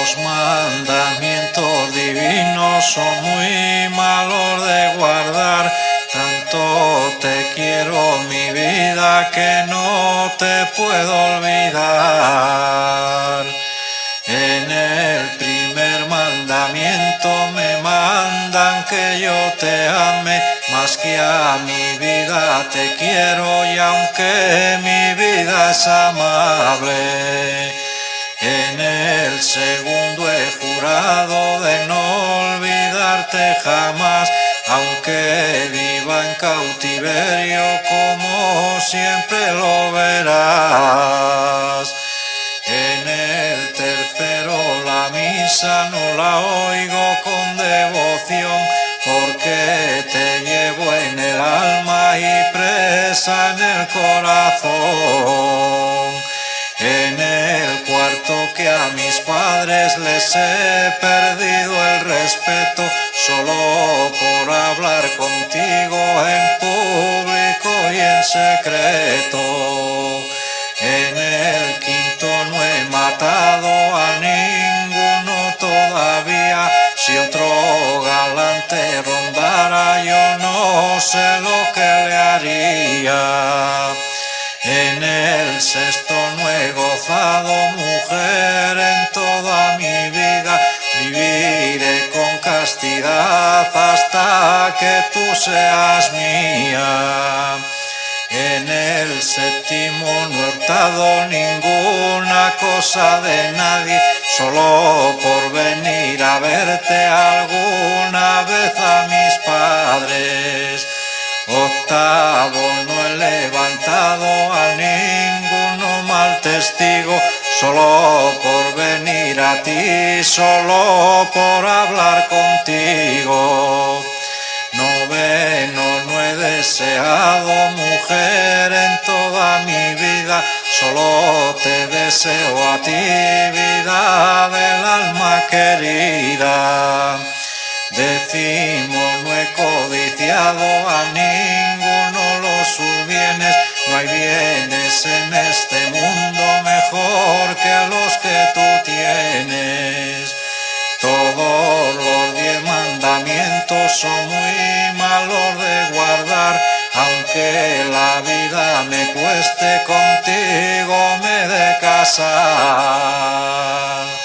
Los mandamientos divinos son muy malos de guardar. Tanto te quiero, mi vida, que no te puedo olvidar. En el primer mandamiento me mandan que yo te ame, más que a mi vida te quiero, y aunque mi vida es amable, en el segundo he jurado de no olvidarte jamás, aunque viva en cautiverio, como siempre lo verás. En el tercero la misa no la oigo con devoción, porque te llevo en el alma y presa en el corazón. En el cuarto, que a mis padres les he perdido el respeto, solo por hablar contigo en público y en secreto. En el quinto no he matado a ninguno todavía, si otro galante rondara yo no sé lo que le haría. En el sexto no he gozado mujer en toda mi vida, viviré con castidad hasta que tú seas mía. En el séptimo no he hurtado ninguna cosa de nadie, solo por venir a verte alguna vez a mis padres. Octavo, no he levantado a ninguno mal testigo, solo por venir a ti, solo por hablar contigo. Noveno, no he deseado mujer en toda mi vida, solo te deseo a ti, vida del alma querida. Décimo, no he codiciado a ninguno los sus bienes, no hay bienes en este mundo mejor que los que tú tienes. Todos los 10 mandamientos son muy malos de guardar, aunque la vida me cueste, contigo me he de casar.